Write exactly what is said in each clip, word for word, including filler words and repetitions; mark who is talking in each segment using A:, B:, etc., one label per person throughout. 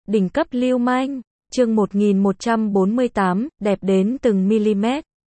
A: Đỉnh cấp lưu manh, chương một nghìn một trăm bốn mươi tám, đẹp đến từng mm.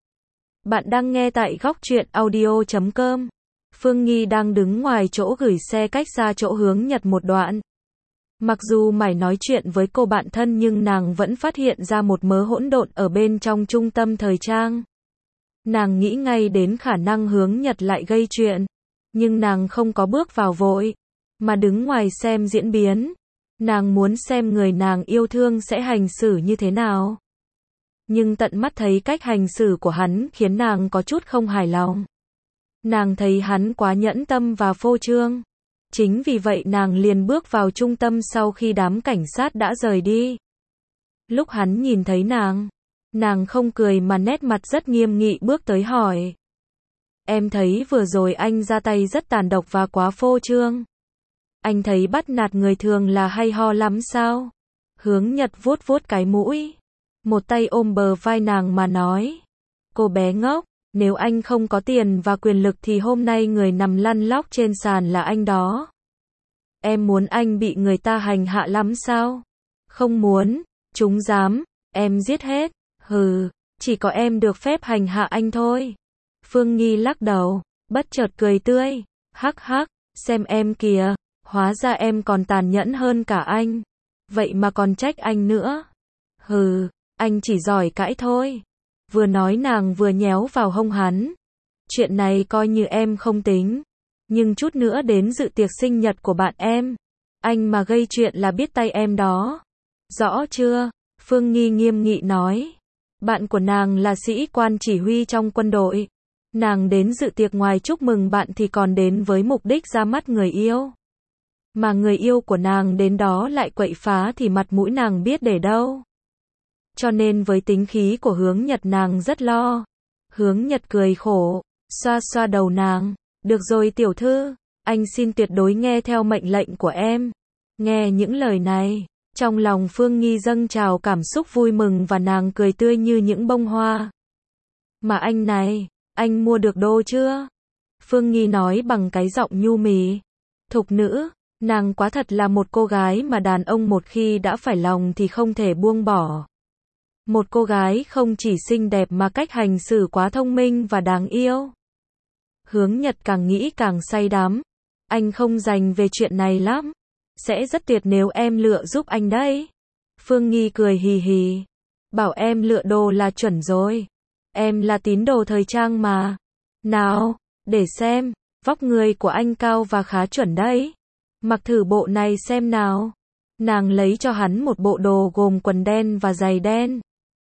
A: Bạn đang nghe tại góc truyện audio chấm com. Phương Nghi đang đứng ngoài chỗ gửi xe cách xa chỗ Hướng Nhật một đoạn. Mặc dù mải nói chuyện với cô bạn thân nhưng nàng vẫn phát hiện ra một mớ hỗn độn ở bên trong trung tâm thời trang. Nàng nghĩ ngay đến khả năng Hướng Nhật lại gây chuyện. Nhưng nàng không có bước vào vội, mà đứng ngoài xem diễn biến. Nàng muốn xem người nàng yêu thương sẽ hành xử như thế nào. Nhưng tận mắt thấy cách hành xử của hắn khiến nàng có chút không hài lòng. Nàng thấy hắn quá nhẫn tâm và phô trương. Chính vì vậy nàng liền bước vào trung tâm sau khi đám cảnh sát đã rời đi. Lúc hắn nhìn thấy nàng, nàng không cười mà nét mặt rất nghiêm nghị bước tới hỏi. Em thấy vừa rồi anh ra tay rất tàn độc và quá phô trương. Anh thấy bắt nạt người thường là hay ho lắm sao? Hướng Nhật vuốt vuốt cái mũi. Một tay ôm bờ vai nàng mà nói. Cô bé ngốc, nếu anh không có tiền và quyền lực thì hôm nay người nằm lăn lóc trên sàn là anh đó. Em muốn anh bị người ta hành hạ lắm sao? Không muốn, chúng dám, em giết hết. Hừ, chỉ có em được phép hành hạ anh thôi. Phương Nghi lắc đầu, bất chợt cười tươi. Hắc hắc, xem em kìa. Hóa ra em còn tàn nhẫn hơn cả anh. Vậy mà còn trách anh nữa. Hừ, anh chỉ giỏi cãi thôi. Vừa nói nàng vừa nhéo vào hông hắn. Chuyện này coi như em không tính. Nhưng chút nữa đến dự tiệc sinh nhật của bạn em. Anh mà gây chuyện là biết tay em đó. Rõ chưa? Phương Nghi nghiêm nghị nói. Bạn của nàng là sĩ quan chỉ huy trong quân đội. Nàng đến dự tiệc ngoài chúc mừng bạn thì còn đến với mục đích ra mắt người yêu. Mà người yêu của nàng đến đó lại quậy phá thì mặt mũi nàng biết để đâu. Cho nên với tính khí của Hướng Nhật nàng rất lo. Hướng Nhật cười khổ, xoa xoa đầu nàng. Được rồi tiểu thư, anh xin tuyệt đối nghe theo mệnh lệnh của em. Nghe những lời này, trong lòng Phương Nghi dâng trào cảm xúc vui mừng và nàng cười tươi như những bông hoa. Mà anh này, anh mua được đô chưa? Phương Nghi nói bằng cái giọng nhu mì. Thục nữ. Nàng quá thật là một cô gái mà đàn ông một khi đã phải lòng thì không thể buông bỏ. Một cô gái không chỉ xinh đẹp mà cách hành xử quá thông minh và đáng yêu. Hướng Nhật càng nghĩ càng say đắm. Anh không dành về chuyện này lắm. Sẽ rất tuyệt nếu em lựa giúp anh đấy. Phương Nghi cười hì hì. Bảo em lựa đồ là chuẩn rồi. Em là tín đồ thời trang mà. Nào, để xem, vóc người của anh cao và khá chuẩn đấy. Mặc thử bộ này xem nào. Nàng lấy cho hắn một bộ đồ gồm quần đen và giày đen.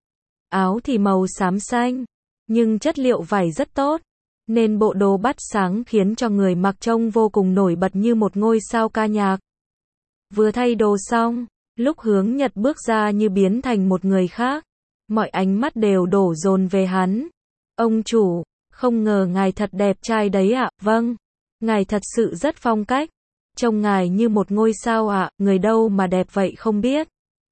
A: Áo thì màu xám xanh, nhưng chất liệu vải rất tốt, nên bộ đồ bắt sáng khiến cho người mặc trông vô cùng nổi bật như một ngôi sao ca nhạc. Vừa thay đồ xong, lúc Hướng Nhật bước ra như biến thành một người khác, mọi ánh mắt đều đổ dồn về hắn. Ông chủ, không ngờ ngài thật đẹp trai đấy ạ. Vâng, ngài thật sự rất phong cách. Trông ngài như một ngôi sao ạ, người đâu mà đẹp vậy không biết.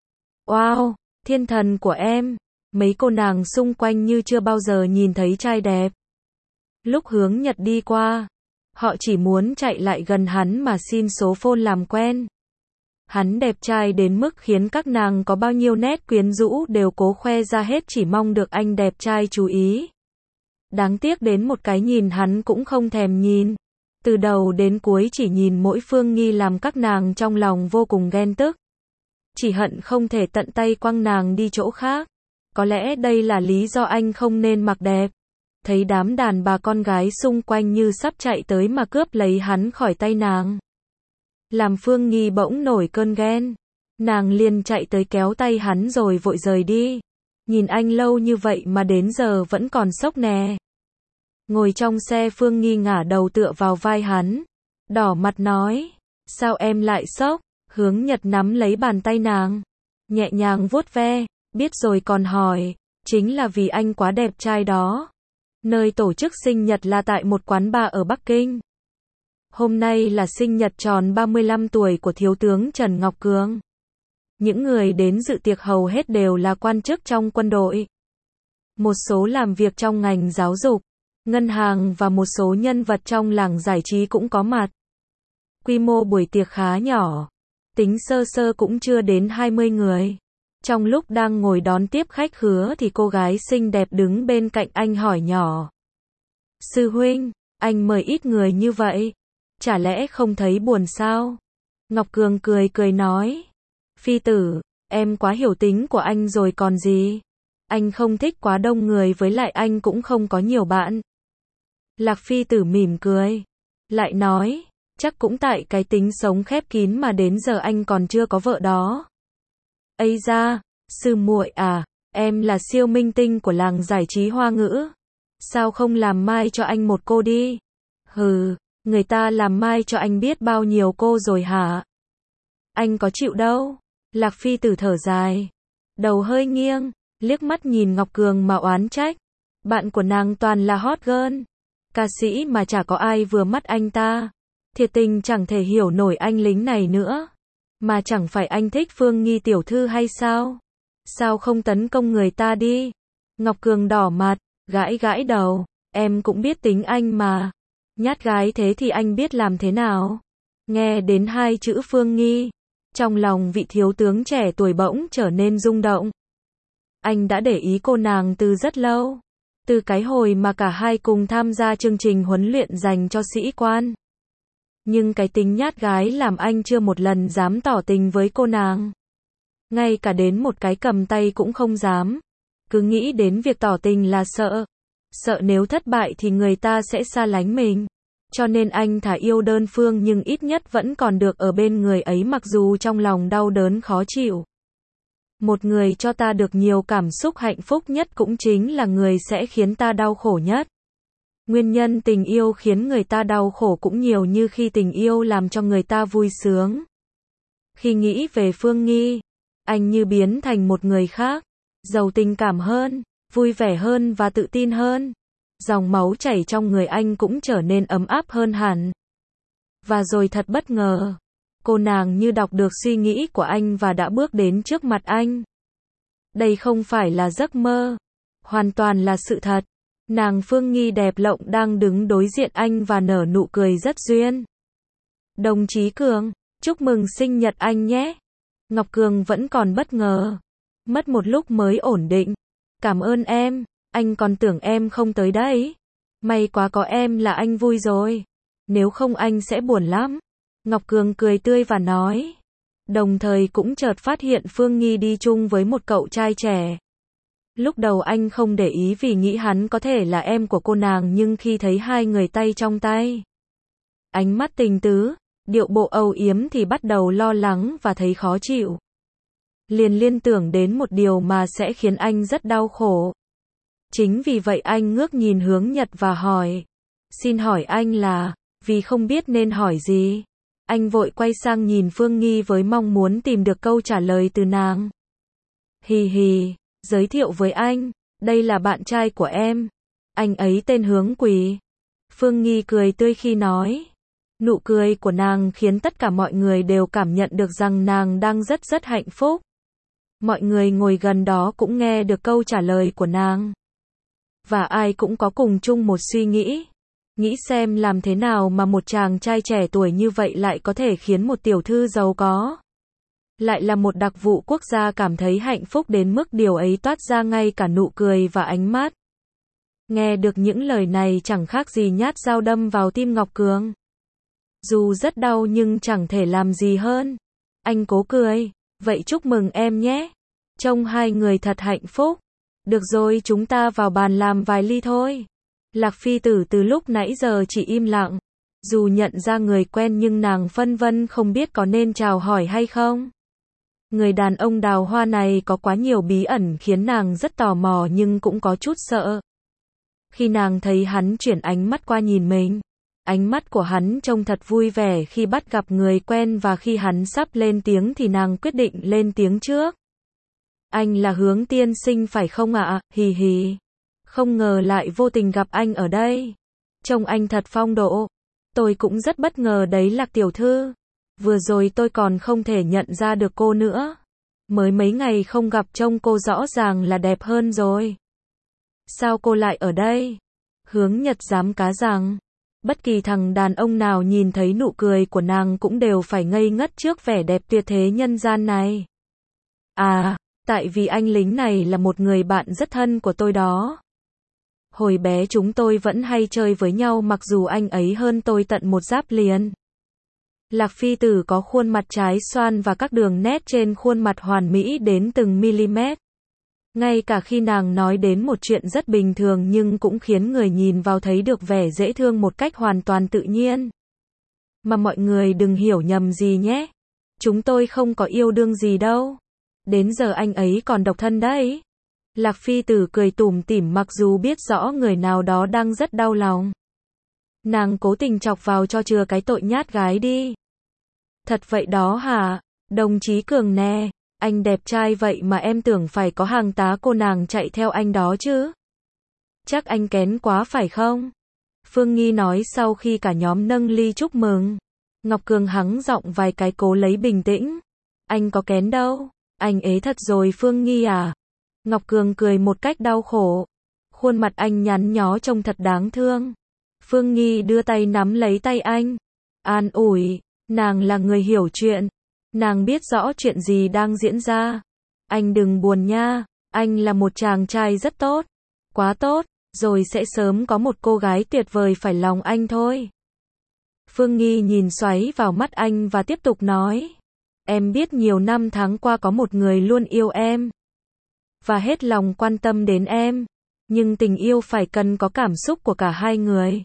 A: Wow, thiên thần của em. Mấy cô nàng xung quanh như chưa bao giờ nhìn thấy trai đẹp. Lúc Hướng Nhật đi qua, họ chỉ muốn chạy lại gần hắn mà xin số phone làm quen. Hắn đẹp trai đến mức khiến các nàng có bao nhiêu nét quyến rũ đều cố khoe ra hết chỉ mong được anh đẹp trai chú ý. Đáng tiếc đến một cái nhìn hắn cũng không thèm nhìn. Từ đầu đến cuối chỉ nhìn mỗi Phương Nghi làm các nàng trong lòng vô cùng ghen tức. Chỉ hận không thể tận tay quăng nàng đi chỗ khác. Có lẽ đây là lý do anh không nên mặc đẹp. Thấy đám đàn bà con gái xung quanh như sắp chạy tới mà cướp lấy hắn khỏi tay nàng. Làm Phương Nghi bỗng nổi cơn ghen. Nàng liền chạy tới kéo tay hắn rồi vội rời đi. Nhìn anh lâu như vậy mà đến giờ vẫn còn sốc nè. Ngồi trong xe Phương Nghi ngả đầu tựa vào vai hắn. Đỏ mặt nói. Sao em lại sốc? Hướng Nhật nắm lấy bàn tay nàng. Nhẹ nhàng vuốt ve. Biết rồi còn hỏi. Chính là vì anh quá đẹp trai đó. Nơi tổ chức sinh nhật là tại một quán bar ở Bắc Kinh. Hôm nay là sinh nhật tròn ba mươi lăm tuổi của thiếu tướng Trần Ngọc Cường. Những người đến dự tiệc hầu hết đều là quan chức trong quân đội. Một số làm việc trong ngành giáo dục, ngân hàng và một số nhân vật trong làng giải trí cũng có mặt. Quy mô buổi tiệc khá nhỏ. tính sơ sơ cũng chưa đến hai mươi người. Trong lúc đang ngồi đón tiếp khách khứa thì cô gái xinh đẹp đứng bên cạnh anh hỏi nhỏ. Sư huynh, anh mời ít người như vậy, chả lẽ không thấy buồn sao? Ngọc Cường cười cười nói. Phi tử, em quá hiểu tính của anh rồi còn gì. Anh không thích quá đông người, với lại anh cũng không có nhiều bạn. Lạc Phi tử mỉm cười. Lại nói, chắc cũng tại cái tính sống khép kín mà đến giờ anh còn chưa có vợ đó. Ây da, sư muội à, em là siêu minh tinh của làng giải trí Hoa ngữ. Sao không làm mai cho anh một cô đi? Hừ, người ta làm mai cho anh biết bao nhiêu cô rồi hả? Anh có chịu đâu. Lạc Phi tử thở dài. Đầu hơi nghiêng, liếc mắt nhìn Ngọc Cường mà oán trách. Bạn của nàng toàn là hot girl. Ca sĩ mà chả có ai vừa mắt anh ta. Thiệt tình chẳng thể hiểu nổi anh lính này nữa. Mà chẳng phải anh thích Phương Nghi tiểu thư hay sao? Sao không tấn công người ta đi? Ngọc Cường đỏ mặt, gãi gãi đầu. Em cũng biết tính anh mà. Nhát gái thế thì anh biết làm thế nào? Nghe đến hai chữ Phương Nghi, trong lòng vị thiếu tướng trẻ tuổi bỗng trở nên rung động. Anh đã để ý cô nàng từ rất lâu. Từ cái hồi mà cả hai cùng tham gia chương trình huấn luyện dành cho sĩ quan. Nhưng cái tính nhát gái làm anh chưa một lần dám tỏ tình với cô nàng. Ngay cả đến một cái cầm tay cũng không dám. Cứ nghĩ đến việc tỏ tình là sợ. Sợ nếu thất bại thì người ta sẽ xa lánh mình. Cho nên anh thà yêu đơn phương nhưng ít nhất vẫn còn được ở bên người ấy mặc dù trong lòng đau đớn khó chịu. Một người cho ta được nhiều cảm xúc hạnh phúc nhất cũng chính là người sẽ khiến ta đau khổ nhất. Nguyên nhân tình yêu khiến người ta đau khổ cũng nhiều như khi tình yêu làm cho người ta vui sướng. Khi nghĩ về Phương Nghi, anh như biến thành một người khác, giàu tình cảm hơn, vui vẻ hơn và tự tin hơn. Dòng máu chảy trong người anh cũng trở nên ấm áp hơn hẳn. Và rồi thật bất ngờ, cô nàng như đọc được suy nghĩ của anh và đã bước đến trước mặt anh. Đây không phải là giấc mơ, hoàn toàn là sự thật. Nàng Phương Nghi đẹp lộng đang đứng đối diện anh và nở nụ cười rất duyên. Đồng chí Cường, chúc mừng sinh nhật anh nhé. Ngọc Cường vẫn còn bất ngờ. Mất một lúc mới ổn định. Cảm ơn em, anh còn tưởng em không tới đấy. May quá có em là anh vui rồi. Nếu không anh sẽ buồn lắm. Ngọc Cường cười tươi và nói. Đồng thời cũng chợt phát hiện Phương Nghi đi chung với một cậu trai trẻ. Lúc đầu anh không để ý vì nghĩ hắn có thể là em của cô nàng nhưng khi thấy hai người tay trong tay, ánh mắt tình tứ, điệu bộ âu yếm thì bắt đầu lo lắng và thấy khó chịu. Liền liên tưởng đến một điều mà sẽ khiến anh rất đau khổ. Chính vì vậy anh ngước nhìn hướng Nhật và hỏi. Xin hỏi anh là, vì không biết nên hỏi gì. Anh vội quay sang nhìn Phương Nghi với mong muốn tìm được câu trả lời từ nàng. Hì hì, giới thiệu với anh, đây là bạn trai của em. Anh ấy tên Hướng Quỳ. Phương Nghi cười tươi khi nói. Nụ cười của nàng khiến tất cả mọi người đều cảm nhận được rằng nàng đang rất rất hạnh phúc. Mọi người ngồi gần đó cũng nghe được câu trả lời của nàng. Và ai cũng có cùng chung một suy nghĩ. Nghĩ xem làm thế nào mà một chàng trai trẻ tuổi như vậy lại có thể khiến một tiểu thư giàu có, lại là một đặc vụ quốc gia cảm thấy hạnh phúc đến mức điều ấy toát ra ngay cả nụ cười và ánh mắt. Nghe được những lời này chẳng khác gì nhát dao đâm vào tim Ngọc Cường. Dù rất đau nhưng chẳng thể làm gì hơn. Anh cố cười. Vậy chúc mừng em nhé. Trông hai người thật hạnh phúc. Được rồi, chúng ta vào bàn làm vài ly thôi. Lạc Phi tử từ lúc nãy giờ chỉ im lặng. Dù nhận ra người quen nhưng nàng phân vân không biết có nên chào hỏi hay không. Người đàn ông đào hoa này có quá nhiều bí ẩn khiến nàng rất tò mò nhưng cũng có chút sợ. Khi nàng thấy hắn chuyển ánh mắt qua nhìn mình, ánh mắt của hắn trông thật vui vẻ khi bắt gặp người quen và khi hắn sắp lên tiếng thì nàng quyết định lên tiếng trước. Anh là Hướng tiên sinh phải không ạ? Hì hì. Không ngờ lại vô tình gặp anh ở đây. Trông anh thật phong độ. Tôi cũng rất bất ngờ đấy Lạc tiểu thư. Vừa rồi tôi còn không thể nhận ra được cô nữa. Mới mấy ngày không gặp trông cô rõ ràng là đẹp hơn rồi. Sao cô lại ở đây? Hướng Nhật dám cá rằng. Bất kỳ thằng đàn ông nào nhìn thấy nụ cười của nàng cũng đều phải ngây ngất trước vẻ đẹp tuyệt thế nhân gian này. À, tại vì anh lính này là một người bạn rất thân của tôi đó. Hồi bé chúng tôi vẫn hay chơi với nhau mặc dù anh ấy hơn tôi tận một giáp liền. Lạc Phi Tử có khuôn mặt trái xoan và các đường nét trên khuôn mặt hoàn mỹ đến từng mm. Ngay cả khi nàng nói đến một chuyện rất bình thường nhưng cũng khiến người nhìn vào thấy được vẻ dễ thương một cách hoàn toàn tự nhiên. Mà mọi người đừng hiểu nhầm gì nhé. Chúng tôi không có yêu đương gì đâu. Đến giờ anh ấy còn độc thân đấy. Lạc Phi Tử cười tủm tỉm mặc dù biết rõ người nào đó đang rất đau lòng. Nàng cố tình chọc vào cho chừa cái tội nhát gái đi. Thật vậy đó hả? Đồng chí Cường nè, anh đẹp trai vậy mà em tưởng phải có hàng tá cô nàng chạy theo anh đó chứ. Chắc anh kén quá phải không? Phương Nghi nói sau khi cả nhóm nâng ly chúc mừng. Ngọc Cường hắng giọng vài cái cố lấy bình tĩnh. Anh có kén đâu, anh ế thật rồi Phương Nghi à? Ngọc Cường cười một cách đau khổ. Khuôn mặt anh nhắn nhó trông thật đáng thương. Phương Nghi đưa tay nắm lấy tay anh. An ủi, nàng là người hiểu chuyện. Nàng biết rõ chuyện gì đang diễn ra. Anh đừng buồn nha, anh là một chàng trai rất tốt. Quá tốt, rồi sẽ sớm có một cô gái tuyệt vời phải lòng anh thôi. Phương Nghi nhìn xoáy vào mắt anh và tiếp tục nói. Em biết nhiều năm tháng qua có một người luôn yêu em. Và hết lòng quan tâm đến em. Nhưng tình yêu phải cần có cảm xúc của cả hai người.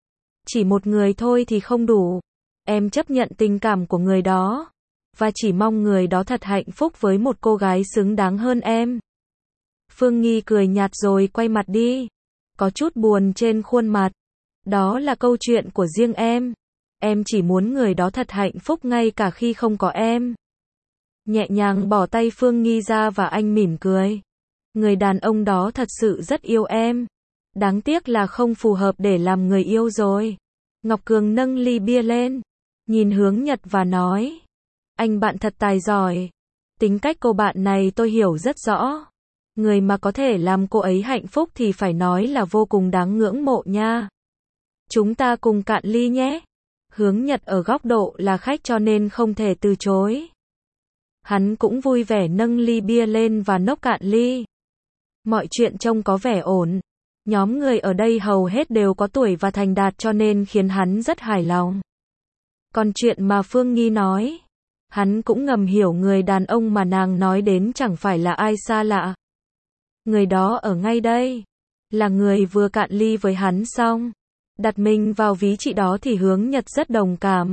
A: Chỉ một người thôi thì không đủ. Em chấp nhận tình cảm của người đó. Và chỉ mong người đó thật hạnh phúc với một cô gái xứng đáng hơn em. Phương Nghi cười nhạt rồi quay mặt đi. Có chút buồn trên khuôn mặt. Đó là câu chuyện của riêng em. Em chỉ muốn người đó thật hạnh phúc ngay cả khi không có em. Nhẹ nhàng bỏ tay Phương Nghi ra và anh mỉm cười. Người đàn ông đó thật sự rất yêu em. Đáng tiếc là không phù hợp để làm người yêu rồi. Ngọc Cường nâng ly bia lên. Nhìn Hướng Nhật và nói. Anh bạn thật tài giỏi. Tính cách cô bạn này tôi hiểu rất rõ. Người mà có thể làm cô ấy hạnh phúc thì phải nói là vô cùng đáng ngưỡng mộ nha. Chúng ta cùng cạn ly nhé. Hướng Nhật ở góc độ là khách cho nên không thể từ chối. Hắn cũng vui vẻ nâng ly bia lên và nốc cạn ly. Mọi chuyện trông có vẻ ổn. Nhóm người ở đây hầu hết đều có tuổi và thành đạt cho nên khiến hắn rất hài lòng. Còn chuyện mà Phương Nghi nói, hắn cũng ngầm hiểu người đàn ông mà nàng nói đến chẳng phải là ai xa lạ. Người đó ở ngay đây, là người vừa cạn ly với hắn xong. Đặt mình vào ví chị đó thì Hướng Nhật rất đồng cảm.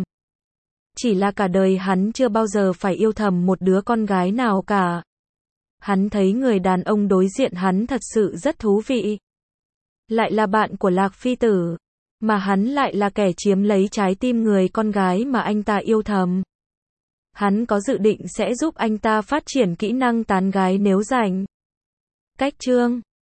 A: Chỉ là cả đời hắn chưa bao giờ phải yêu thầm một đứa con gái nào cả. Hắn thấy người đàn ông đối diện hắn thật sự rất thú vị. Lại là bạn của Lạc Phi Tử. Mà hắn lại là kẻ chiếm lấy trái tim người con gái mà anh ta yêu thầm. Hắn có dự định sẽ giúp anh ta phát triển kỹ năng tán gái nếu rảnh. Cách chương